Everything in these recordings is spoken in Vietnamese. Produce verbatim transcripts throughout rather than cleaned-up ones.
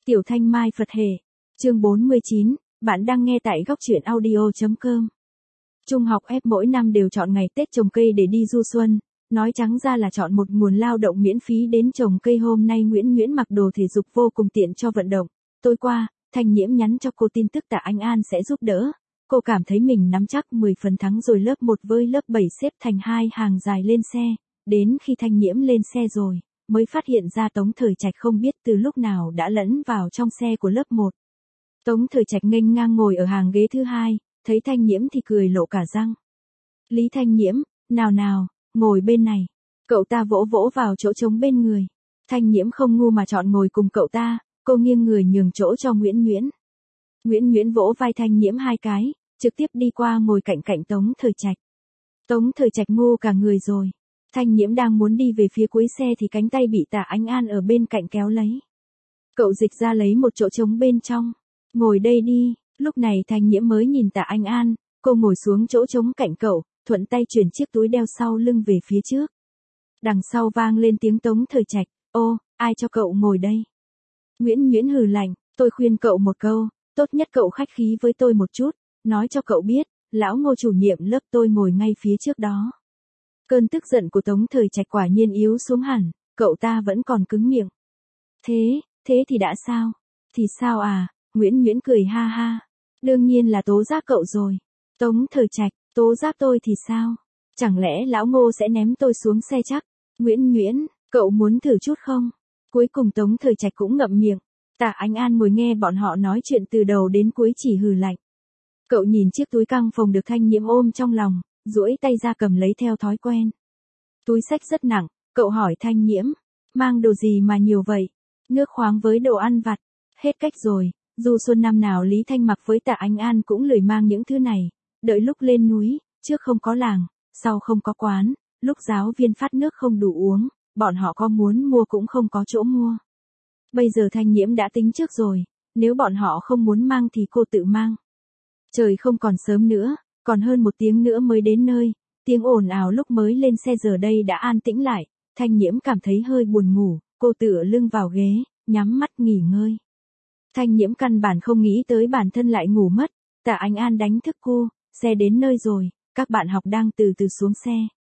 Tiểu Thanh Mai Phật Hệ. Chương bốn mươi chín, bạn đang nghe tại góc truyện audio chấm com. Trung học ép mỗi năm đều chọn ngày Tết trồng cây để đi du xuân, nói trắng ra là chọn một nguồn lao động miễn phí đến trồng cây. Hôm nay Nguyễn Nguyễn mặc đồ thể dục vô cùng tiện cho vận động. Tối qua, Thanh Nhiễm nhắn cho cô tin tức Tạ Anh An sẽ giúp đỡ. Cô cảm thấy mình nắm chắc mười phần thắng rồi. Lớp một với lớp bảy xếp thành hai hàng dài lên xe, đến khi Thanh Nhiễm lên xe rồi, mới phát hiện ra Tống Thời Trạch không biết từ lúc nào đã lẫn vào trong xe của lớp một. Tống Thời Trạch nghênh ngang ngồi ở hàng ghế thứ hai, thấy Thanh Nhiễm thì cười lộ cả răng. Lý Thanh Nhiễm, nào nào, ngồi bên này. Cậu ta vỗ vỗ vào chỗ trống bên người. Thanh Nhiễm không ngu mà chọn ngồi cùng cậu ta, cô nghiêng người nhường chỗ cho Nguyễn Nguyễn. Nguyễn Nguyễn vỗ vai Thanh Nhiễm hai cái, trực tiếp đi qua ngồi cạnh cạnh Tống Thời Trạch. Tống Thời Trạch ngu cả người rồi. Thanh Nhiễm đang muốn đi về phía cuối xe thì cánh tay bị Tạ Anh An ở bên cạnh kéo lấy. Cậu dịch ra lấy một chỗ trống bên trong. Ngồi đây đi. Lúc này Thanh Nhiễm mới nhìn Tạ Anh An, cô ngồi xuống chỗ trống cạnh cậu, thuận tay chuyển chiếc túi đeo sau lưng về phía trước. Đằng sau vang lên tiếng Tống Thời Trạch, ô, ai cho cậu ngồi đây? Nguyễn Nguyễn hừ lạnh, tôi khuyên cậu một câu, tốt nhất cậu khách khí với tôi một chút, nói cho cậu biết, lão Ngô chủ nhiệm lớp tôi ngồi ngay phía trước đó. Cơn tức giận của Tống Thời Trạch quả nhiên yếu xuống hẳn, cậu ta vẫn còn cứng miệng. Thế, thế thì đã sao? Thì sao à? Nguyễn Nguyễn cười ha ha. Đương nhiên là tố giác cậu rồi. Tống Thời Trạch, tố giác tôi thì sao? Chẳng lẽ lão Ngô sẽ ném tôi xuống xe chắc? Nguyễn Nguyễn, cậu muốn thử chút không? Cuối cùng Tống Thời Trạch cũng ngậm miệng. Tạ Anh An ngồi nghe bọn họ nói chuyện từ đầu đến cuối chỉ hừ lạnh. Cậu nhìn chiếc túi căng phồng được Thanh Nhiễm ôm trong lòng, duỗi tay ra cầm lấy theo thói quen. Túi xách rất nặng, cậu hỏi Thanh Nhiễm, mang đồ gì mà nhiều vậy? Nước khoáng với đồ ăn vặt. Hết cách rồi, dù xuân năm nào Lý Thanh mặc với Tạ Anh An cũng lười mang những thứ này. Đợi lúc lên núi, trước không có làng, sau không có quán, lúc giáo viên phát nước không đủ uống, bọn họ có muốn mua cũng không có chỗ mua. Bây giờ Thanh Nhiễm đã tính trước rồi, nếu bọn họ không muốn mang thì cô tự mang. Trời không còn sớm nữa, còn hơn một tiếng nữa mới đến nơi, tiếng ồn ào lúc mới lên xe giờ đây đã an tĩnh lại, Thanh Nhiễm cảm thấy hơi buồn ngủ, cô tựa lưng vào ghế, nhắm mắt nghỉ ngơi. Thanh Nhiễm căn bản không nghĩ tới bản thân lại ngủ mất, Tạ Anh An đánh thức cô, xe đến nơi rồi, các bạn học đang từ từ xuống xe.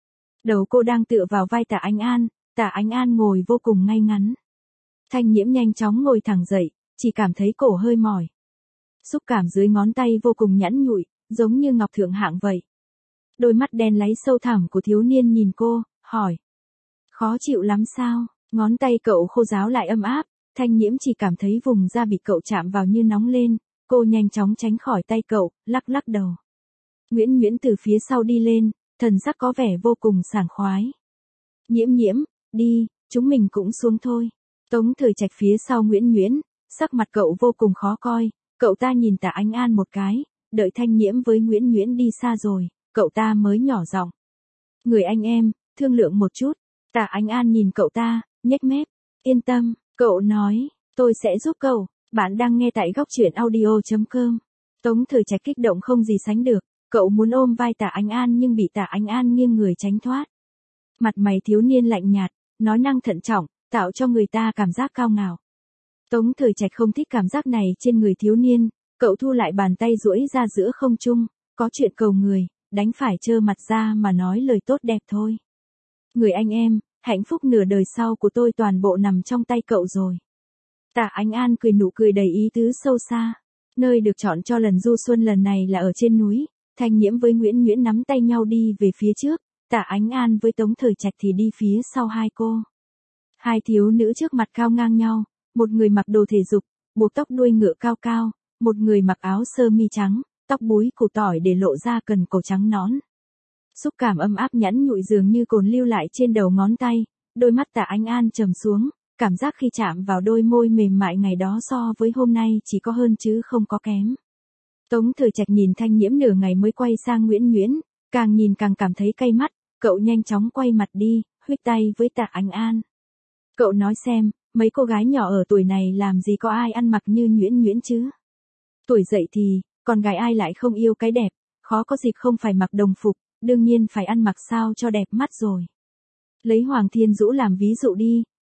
Đầu cô đang tựa vào vai Tạ Anh An, Tạ Anh An ngồi vô cùng ngay ngắn. Thanh Nhiễm nhanh chóng ngồi thẳng dậy, chỉ cảm thấy cổ hơi mỏi. Xúc cảm dưới ngón tay vô cùng nhẵn nhụi, giống như ngọc thượng hạng vậy. Đôi mắt đen láy sâu thẳm của thiếu niên nhìn cô, hỏi. Khó chịu lắm sao? Ngón tay cậu khô ráo lại ấm áp, Thanh Nhiễm chỉ cảm thấy vùng da bị cậu chạm vào như nóng lên, cô nhanh chóng tránh khỏi tay cậu, lắc lắc đầu. Nguyễn Nguyễn từ phía sau đi lên, thần sắc có vẻ vô cùng sảng khoái. Nhiễm Nhiễm, đi, chúng mình cũng xuống thôi. Tống Thời Trạch phía sau Nguyễn Nguyễn, sắc mặt cậu vô cùng khó coi, cậu ta nhìn Tạ Anh An một cái, đợi Thanh Nhiễm với Nguyễn Nguyễn đi xa rồi, cậu ta mới nhỏ giọng. Người anh em, thương lượng một chút. Tạ Anh An nhìn cậu ta, nhếch mép, yên tâm, cậu nói, tôi sẽ giúp cậu, bạn đang nghe tại góc truyện audio chấm com. Tống Thời Trạch kích động không gì sánh được, cậu muốn ôm vai Tạ Anh An nhưng bị Tạ Anh An nghiêng người tránh thoát. Mặt mày thiếu niên lạnh nhạt, nói năng thận trọng, tạo cho người ta cảm giác cao ngạo. Tống Thời Trạch không thích cảm giác này trên người thiếu niên, cậu thu lại bàn tay duỗi ra giữa không trung, có chuyện cầu người, đánh phải trơ mặt ra mà nói lời tốt đẹp thôi. Người anh em, hạnh phúc nửa đời sau của tôi toàn bộ nằm trong tay cậu rồi. Tạ Anh An cười nụ cười đầy ý tứ sâu xa. Nơi được chọn cho lần du xuân lần này là ở trên núi, Thanh Nhiễm với Nguyễn Nguyễn nắm tay nhau đi về phía trước, Tạ Anh An với Tống Thời Trạch thì đi phía sau hai cô. Hai thiếu nữ trước mặt cao ngang nhau, một người mặc đồ thể dục, buộc tóc đuôi ngựa cao cao, một người mặc áo sơ mi trắng, tóc búi củ tỏi để lộ ra cần cổ trắng nõn. Xúc cảm ấm áp nhẵn nhụi dường như cồn lưu lại trên đầu ngón tay, đôi mắt Tạ Anh An trầm xuống, cảm giác khi chạm vào đôi môi mềm mại ngày đó so với hôm nay chỉ có hơn chứ không có kém. Tống Thời Trạch nhìn Thanh Nhiễm nửa ngày mới quay sang Nguyễn Nguyễn, càng nhìn càng cảm thấy cay mắt, cậu nhanh chóng quay mặt đi, huých tay với Tạ Anh An. Cậu nói xem, mấy cô gái nhỏ ở tuổi này làm gì có ai ăn mặc như Nguyễn Nguyễn chứ? Tuổi dậy thì, con gái ai lại không yêu cái đẹp, khó có dịp không phải mặc đồng phục, đương nhiên phải ăn mặc sao cho đẹp mắt rồi. Lấy Hoàng Thiên Dũ làm ví dụ đi,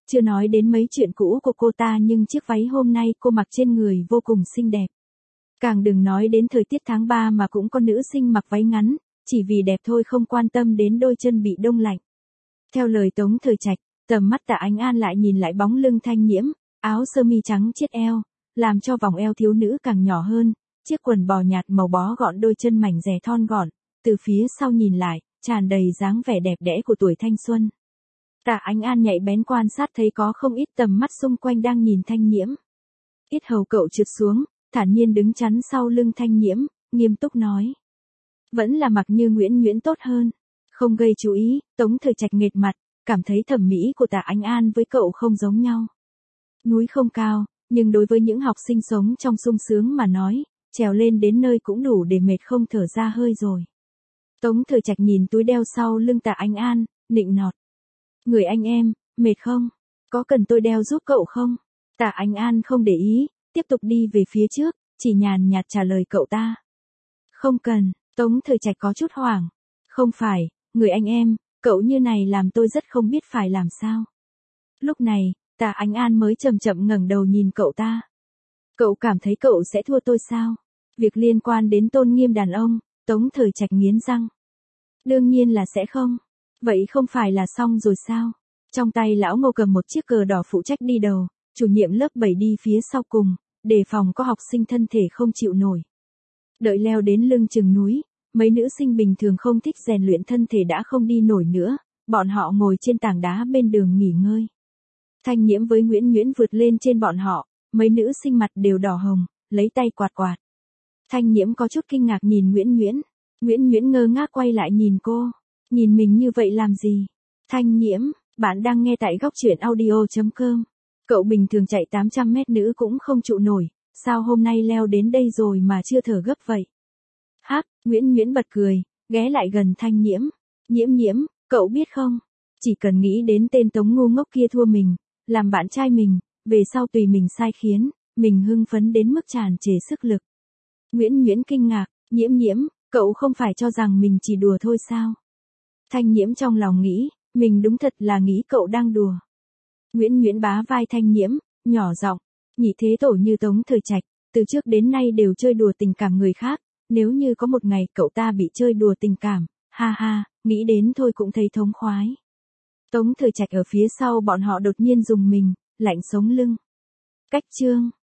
Chưa nói đến mấy chuyện cũ của cô ta nhưng chiếc váy hôm nay cô mặc trên người vô cùng xinh đẹp. Càng đừng nói đến thời tiết tháng ba mà cũng có nữ sinh mặc váy ngắn, chỉ vì đẹp thôi không quan tâm đến đôi chân bị đông lạnh. Theo lời Tống Thời Trạch, tầm mắt Tạ Ánh An lại nhìn lại bóng lưng Thanh Nhiễm, áo sơ mi trắng chiết eo, làm cho vòng eo thiếu nữ càng nhỏ hơn, chiếc quần bò nhạt màu bó gọn đôi chân mảnh dẻ thon gọn, từ phía sau nhìn lại, tràn đầy dáng vẻ đẹp đẽ của tuổi thanh xuân. Tạ Ánh An nhạy bén quan sát thấy có không ít tầm mắt xung quanh đang nhìn Thanh Nhiễm. Yết hầu cậu trượt xuống, thản nhiên đứng chắn sau lưng Thanh Nhiễm, nghiêm túc nói. Vẫn là mặc như Nguyễn Nguyễn tốt hơn. Không gây chú ý, Tống Thời Trạch nghệt mặt, cảm thấy thẩm mỹ của Tạ Ánh An với cậu không giống nhau. Núi không cao, nhưng đối với những học sinh sống trong sung sướng mà nói, trèo lên đến nơi cũng đủ để mệt không thở ra hơi rồi. Tống Thời Trạch nhìn túi đeo sau lưng Tạ Ánh An, nịnh nọt. Người anh em, mệt không? Có cần tôi đeo giúp cậu không? Tạ Ánh An không để ý, tiếp tục đi về phía trước, chỉ nhàn nhạt trả lời cậu ta. Không cần, Tống Thời Trạch có chút hoảng. Không phải, người anh em, cậu như này làm tôi rất không biết phải làm sao. Lúc này, Tạ Ánh An mới chậm chậm ngẩng đầu nhìn cậu ta. Cậu cảm thấy cậu sẽ thua tôi sao? Việc liên quan đến tôn nghiêm đàn ông, Tống Thời Trạch nghiến răng. Đương nhiên là sẽ không. Vậy không phải là xong rồi sao? Trong tay lão Ngô cầm một chiếc cờ đỏ phụ trách đi đầu, chủ nhiệm lớp bảy đi phía sau cùng, đề phòng có học sinh thân thể không chịu nổi. Đợi leo đến lưng chừng núi, mấy nữ sinh bình thường không thích rèn luyện thân thể đã không đi nổi nữa, bọn họ ngồi trên tảng đá bên đường nghỉ ngơi. Thanh Nhiễm với Nguyễn Nguyễn vượt lên trên bọn họ, mấy nữ sinh mặt đều đỏ hồng, lấy tay quạt quạt. Thanh Nhiễm có chút kinh ngạc nhìn Nguyễn Nguyễn, Nguyễn Nguyễn ngơ ngác quay lại nhìn cô, nhìn mình như vậy làm gì? Thanh Nhiễm, bạn đang nghe tại góc truyện audio chấm com. Cậu bình thường chạy tám trăm mét nữ cũng không trụ nổi, sao hôm nay leo đến đây rồi mà chưa thở gấp vậy? Hắc, Nguyễn Nguyễn bật cười, ghé lại gần Thanh Nhiễm. Nhiễm Nhiễm, cậu biết không? Chỉ cần nghĩ đến tên Tống ngu ngốc kia thua mình, làm bạn trai mình, về sau tùy mình sai khiến, mình hưng phấn đến mức tràn trề sức lực. Nguyễn Nguyễn kinh ngạc, Nhiễm Nhiễm, cậu không phải cho rằng mình chỉ đùa thôi sao? Thanh Nhiễm trong lòng nghĩ, mình đúng thật là nghĩ cậu đang đùa. Nguyễn Nguyễn bá vai Thanh Nhiễm, nhỏ giọng, nhị thế tổ như Tống Thời Trạch, từ trước đến nay đều chơi đùa tình cảm người khác, nếu như có một ngày cậu ta bị chơi đùa tình cảm, ha ha, nghĩ đến thôi cũng thấy thống khoái. Tống Thời Trạch ở phía sau bọn họ đột nhiên dùng mình, lạnh sống lưng. Cách chương